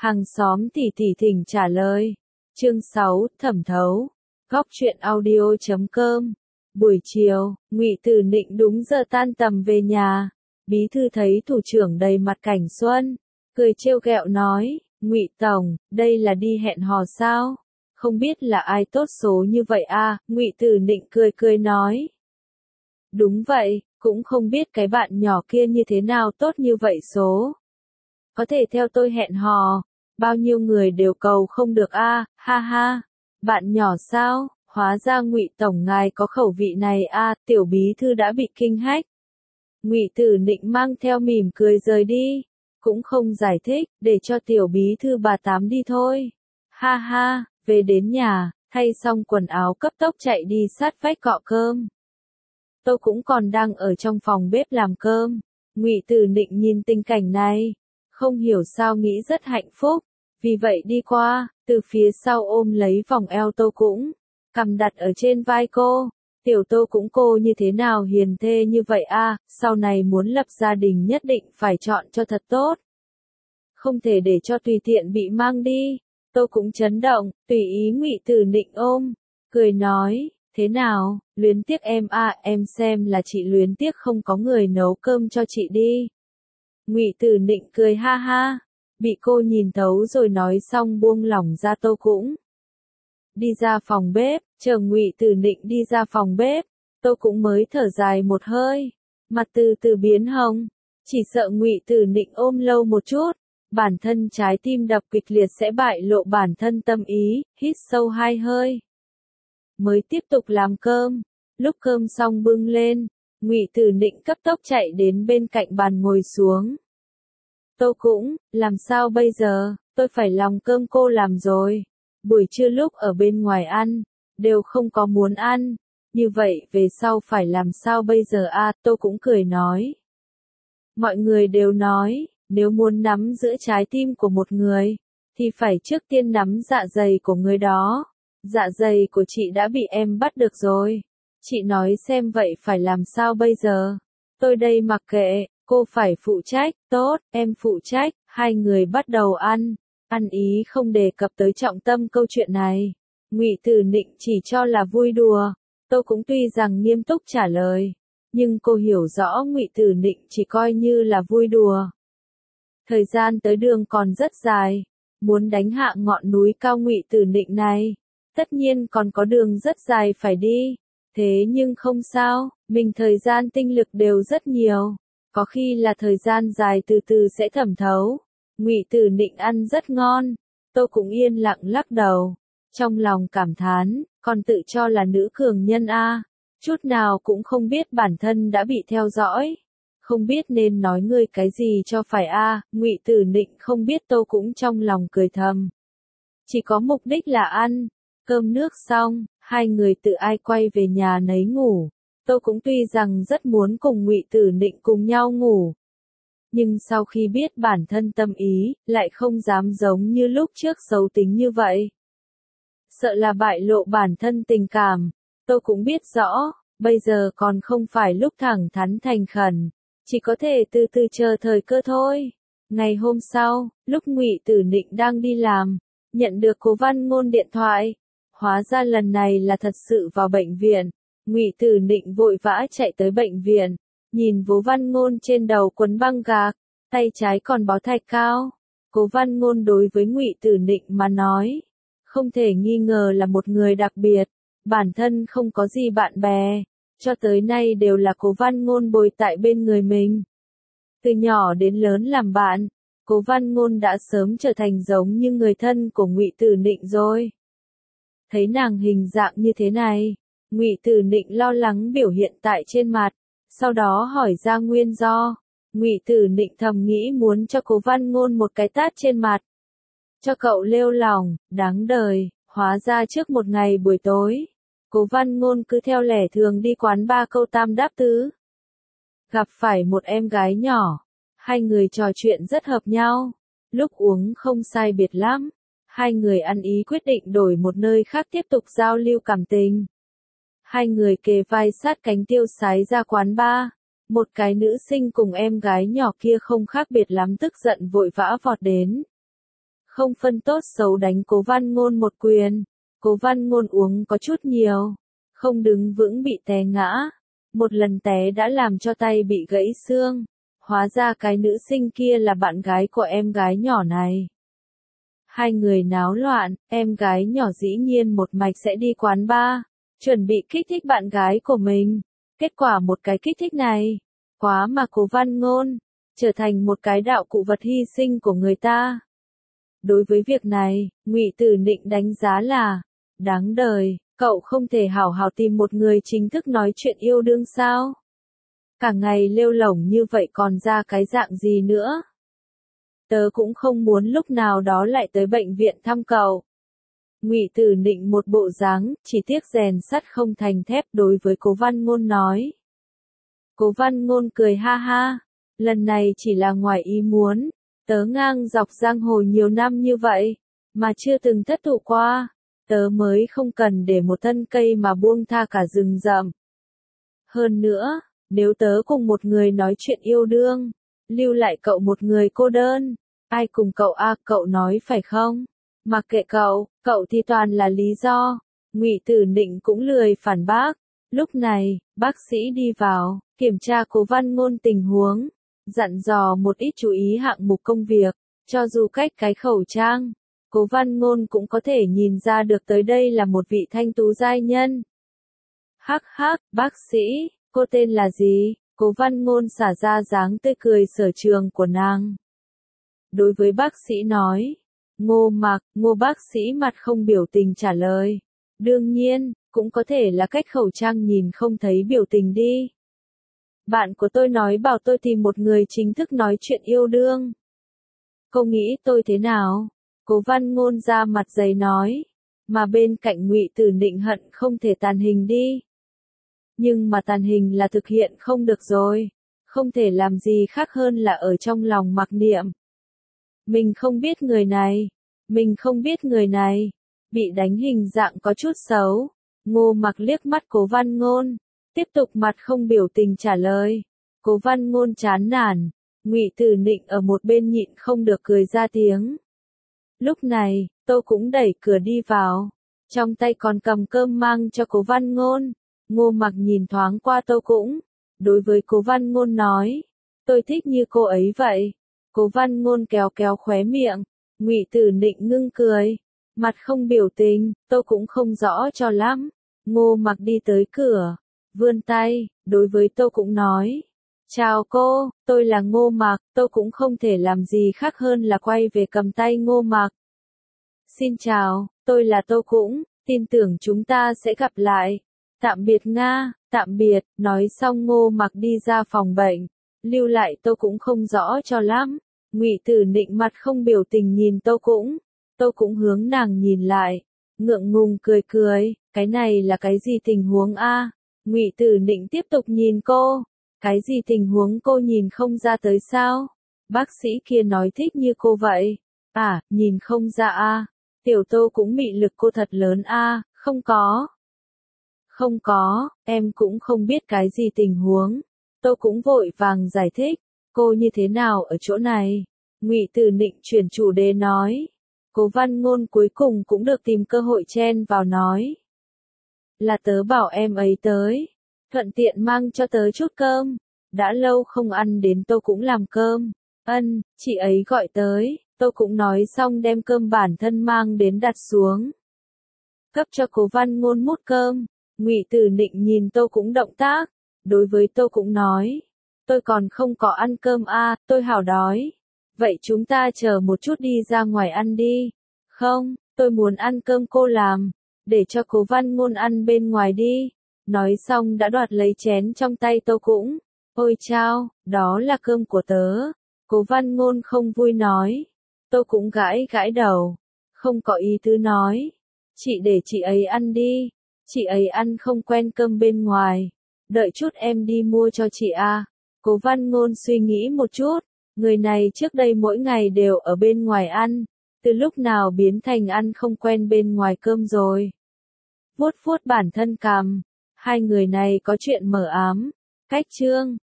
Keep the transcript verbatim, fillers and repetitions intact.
Hàng xóm tỉ tỉ thỉnh trả lời. Chương sáu, thẩm thấu. Góc truyện audio chấm com. Buổi chiều, Ngụy Tử Nịnh đúng giờ tan tầm về nhà. Bí thư thấy thủ trưởng đầy mặt cảnh xuân, cười trêu ghẹo nói, Ngụy tổng, đây là đi hẹn hò sao? Không biết là ai tốt số như vậy à? Ngụy Tử Nịnh cười cười nói. Đúng vậy, cũng không biết cái bạn nhỏ kia như thế nào tốt như vậy số. Có thể theo tôi hẹn hò, bao nhiêu người đều cầu không được a, à, ha ha. Bạn nhỏ sao? Hóa ra Ngụy tổng ngài có khẩu vị này a, à, tiểu bí thư đã bị kinh hách. Ngụy Tử Nịnh mang theo mỉm cười rời đi, cũng không giải thích, để cho tiểu bí thư bà tám đi thôi. Ha ha, về đến nhà, thay xong quần áo cấp tốc chạy đi sát vách cọ cơm. Tôi cũng còn đang ở trong phòng bếp làm cơm. Ngụy Tử Nịnh nhìn tình cảnh này, không hiểu sao nghĩ rất hạnh phúc, vì vậy đi qua, từ phía sau ôm lấy vòng eo Tô Cũng, cầm đặt ở trên vai cô. Tiểu Tô Cũng cô như thế nào hiền thê như vậy a, à, sau này muốn lập gia đình nhất định phải chọn cho thật tốt. Không thể để cho tùy tiện bị mang đi. Tô Cũng chấn động, tùy ý Ngụy Tử Nịnh ôm, cười nói, thế nào, luyến tiếc em à, em xem là chị luyến tiếc không có người nấu cơm cho chị đi. Ngụy Tử Nịnh cười ha ha, bị cô nhìn thấu rồi nói xong buông lỏng ra Tô Cũng. Đi ra phòng bếp, chờ Ngụy Tử Nịnh đi ra phòng bếp, Tô Cũng mới thở dài một hơi, mặt từ từ biến hồng, chỉ sợ Ngụy Tử Nịnh ôm lâu một chút, bản thân trái tim đập kịch liệt sẽ bại lộ bản thân tâm ý, hít sâu hai hơi. Mới tiếp tục làm cơm, lúc cơm xong bưng lên, Ngụy Tử Nịnh cấp tốc chạy đến bên cạnh bàn ngồi xuống. Tô Cũng, làm sao bây giờ, tôi phải lòng cơm cô làm rồi. Buổi trưa lúc ở bên ngoài ăn, đều không có muốn ăn, như vậy về sau phải làm sao bây giờ a, à, Tô Cũng cười nói. Mọi người đều nói, nếu muốn nắm giữ trái tim của một người, thì phải trước tiên nắm dạ dày của người đó. Dạ dày của chị đã bị em bắt được rồi. Chị nói xem vậy phải làm sao bây giờ? Tôi đây mặc kệ, cô phải phụ trách, tốt, em phụ trách, hai người bắt đầu ăn. Ăn ý không đề cập tới trọng tâm câu chuyện này. Ngụy Tử Nịnh chỉ cho là vui đùa. Tôi cũng tuy rằng nghiêm túc trả lời, nhưng cô hiểu rõ Ngụy Tử Nịnh chỉ coi như là vui đùa. Thời gian tới đường còn rất dài, muốn đánh hạ ngọn núi cao Ngụy Tử Nịnh này, tất nhiên còn có đường rất dài phải đi. Thế nhưng không sao, mình thời gian tinh lực đều rất nhiều, có khi là thời gian dài từ từ sẽ thẩm thấu. Ngụy Tử Nịnh ăn rất ngon, Tô Cũng yên lặng lắc đầu, trong lòng cảm thán, còn tự cho là nữ cường nhân a, chút nào cũng không biết bản thân đã bị theo dõi, không biết nên nói ngươi cái gì cho phải a. Ngụy Tử Nịnh không biết Tô Cũng trong lòng cười thầm, chỉ có mục đích là ăn. Cơm nước xong, hai người tự ai quay về nhà nấy ngủ. Tô Cũng tuy rằng rất muốn cùng Ngụy Tử Nịnh cùng nhau ngủ, nhưng sau khi biết bản thân tâm ý, lại không dám giống như lúc trước xấu tính như vậy. Sợ là bại lộ bản thân tình cảm, Tô Cũng biết rõ, bây giờ còn không phải lúc thẳng thắn thành khẩn, chỉ có thể từ từ chờ thời cơ thôi. Ngày hôm sau, lúc Ngụy Tử Nịnh đang đi làm, nhận được Cố Văn Ngôn điện thoại. Hóa ra lần này là thật sự vào bệnh viện. Ngụy Tử Nịnh vội vã chạy tới bệnh viện, nhìn Cố Văn Ngôn trên đầu quấn băng gạc, tay trái còn bó thạch cao. Cố Văn Ngôn đối với Ngụy Tử Nịnh mà nói, không thể nghi ngờ là một người đặc biệt, bản thân không có gì bạn bè, cho tới nay đều là Cố Văn Ngôn bồi tại bên người mình. Từ nhỏ đến lớn làm bạn, Cố Văn Ngôn đã sớm trở thành giống như người thân của Ngụy Tử Nịnh rồi. Thấy nàng hình dạng như thế này, Ngụy Tử Nịnh lo lắng biểu hiện tại trên mặt, sau đó hỏi ra nguyên do. Ngụy Tử Nịnh thầm nghĩ muốn cho Cố Văn Ngôn một cái tát trên mặt, cho cậu lêu lỏng, đáng đời. Hóa ra trước một ngày buổi tối, Cố Văn Ngôn cứ theo lẽ thường đi quán ba câu tam đáp tứ, gặp phải một em gái nhỏ, hai người trò chuyện rất hợp nhau, lúc uống không sai biệt lắm. Hai người ăn ý quyết định đổi một nơi khác tiếp tục giao lưu cảm tình. Hai người kề vai sát cánh tiêu sái ra quán bar. Một cái nữ sinh cùng em gái nhỏ kia không khác biệt lắm tức giận vội vã vọt đến. Không phân tốt xấu đánh Cố Văn Ngôn một quyền. Cố Văn Ngôn uống có chút nhiều, không đứng vững bị té ngã. Một lần té đã làm cho tay bị gãy xương. Hóa ra cái nữ sinh kia là bạn gái của em gái nhỏ này. Hai người náo loạn, em gái nhỏ dĩ nhiên một mạch sẽ đi quán bar, chuẩn bị kích thích bạn gái của mình. Kết quả một cái kích thích này, quá mà Cố Văn Ngôn, trở thành một cái đạo cụ vật hy sinh của người ta. Đối với việc này, Ngụy Tử Nịnh đánh giá là, đáng đời, cậu không thể hảo hảo tìm một người chính thức nói chuyện yêu đương sao? Cả ngày lêu lổng như vậy còn ra cái dạng gì nữa? Tớ cũng không muốn lúc nào đó lại tới bệnh viện thăm cậu. Ngụy Tử Nịnh một bộ dáng, chỉ tiếc rèn sắt không thành thép đối với Cố Văn Ngôn nói. Cố Văn Ngôn cười ha ha, lần này chỉ là ngoài ý muốn, tớ ngang dọc giang hồ nhiều năm như vậy, mà chưa từng thất thủ qua, tớ mới không cần để một thân cây mà buông tha cả rừng rậm. Hơn nữa, nếu tớ cùng một người nói chuyện yêu đương, lưu lại cậu một người cô đơn, ai cùng cậu a à, cậu nói phải không? Mặc kệ cậu, cậu thì toàn là lý do. Ngụy Tử Nịnh cũng lười phản bác. Lúc này, bác sĩ đi vào, kiểm tra Cố Văn Ngôn tình huống, dặn dò một ít chú ý hạng mục công việc, cho dù cách cái khẩu trang, Cố Văn Ngôn cũng có thể nhìn ra được tới đây là một vị thanh tú giai nhân. Hắc hắc, bác sĩ, cô tên là gì? Cố Văn Ngôn xả ra dáng tươi cười sở trường của nàng. Đối với bác sĩ nói, Ngô Mặc, Ngô bác sĩ mặt không biểu tình trả lời. Đương nhiên, cũng có thể là cách khẩu trang nhìn không thấy biểu tình đi. Bạn của tôi nói bảo tôi tìm một người chính thức nói chuyện yêu đương. Cô nghĩ tôi thế nào? Cố Văn Ngôn ra mặt dày nói, mà bên cạnh Ngụy Tử Nịnh hận không thể tàn hình đi. Nhưng mà tàn hình là thực hiện không được rồi, không thể làm gì khác hơn là ở trong lòng mặc niệm. Mình không biết người này, mình không biết người này, bị đánh hình dạng có chút xấu. Ngô Mặc liếc mắt Cố Văn Ngôn, tiếp tục mặt không biểu tình trả lời. Cố Văn Ngôn chán nản, Ngụy Tử Nịnh ở một bên nhịn không được cười ra tiếng. Lúc này, Tô cũng đẩy cửa đi vào, trong tay còn cầm cơm mang cho Cố Văn Ngôn. Ngô Mặc nhìn thoáng qua Tô cũng, đối với Cố Văn Ngôn nói, tôi thích như cô ấy vậy. Cố Văn Ngôn kéo kéo khóe miệng, Ngụy Tử Nịnh ngưng cười, mặt không biểu tình, Tô cũng không rõ cho lắm. Ngô Mặc đi tới cửa, vươn tay, đối với Tô cũng nói, chào cô, tôi là Ngô Mặc. Tô cũng không thể làm gì khác hơn là quay về cầm tay Ngô Mặc. Xin chào, tôi là Tô cũng, tin tưởng chúng ta sẽ gặp lại. Tạm biệt Nga, tạm biệt. Nói xong Ngô Mặc đi ra phòng bệnh, lưu lại Tô cũng không rõ cho lắm. Ngụy Tử Nịnh mặt không biểu tình nhìn Tô cũng, Tô cũng hướng nàng nhìn lại, ngượng ngùng cười cười, cái này là cái gì tình huống a? Ngụy Tử Nịnh tiếp tục nhìn cô, cái gì tình huống cô nhìn không ra tới sao? Bác sĩ kia nói thích như cô vậy, à, nhìn không ra a? Tiểu Tô cũng mị lực cô thật lớn a, không có. Không có, em cũng không biết cái gì tình huống. Tô cũng vội vàng giải thích, cô như thế nào ở chỗ này? Ngụy Tử Nịnh chuyển chủ đề nói. Cố Văn Ngôn cuối cùng cũng được tìm cơ hội chen vào nói. Là tớ bảo em ấy tới, thuận tiện mang cho tớ chút cơm. Đã lâu không ăn đến Tô cũng làm cơm. Ân, chị ấy gọi tới. Tô cũng nói xong đem cơm bản thân mang đến đặt xuống. Cấp cho Cố Văn Ngôn mút cơm. Ngụy Tử Nịnh nhìn Tô cũng động tác, đối với Tô cũng nói, tôi còn không có ăn cơm a, à, tôi hảo đói. Vậy chúng ta chờ một chút đi ra ngoài ăn đi. Không, tôi muốn ăn cơm cô làm, để cho Cố Văn Ngôn ăn bên ngoài đi. Nói xong đã đoạt lấy chén trong tay Tô cũng. Ôi chao, đó là cơm của tớ. Cố Văn Ngôn không vui nói. Tô cũng gãi gãi đầu, không có ý tứ nói. Chị để chị ấy ăn đi. Chị ấy ăn không quen cơm bên ngoài. Đợi chút em đi mua cho chị a. À. Cố Văn Ngôn suy nghĩ một chút. Người này trước đây mỗi ngày đều ở bên ngoài ăn. Từ lúc nào biến thành ăn không quen bên ngoài cơm rồi. Vuốt vuốt bản thân cằm. Hai người này có chuyện mờ ám. Cách chương.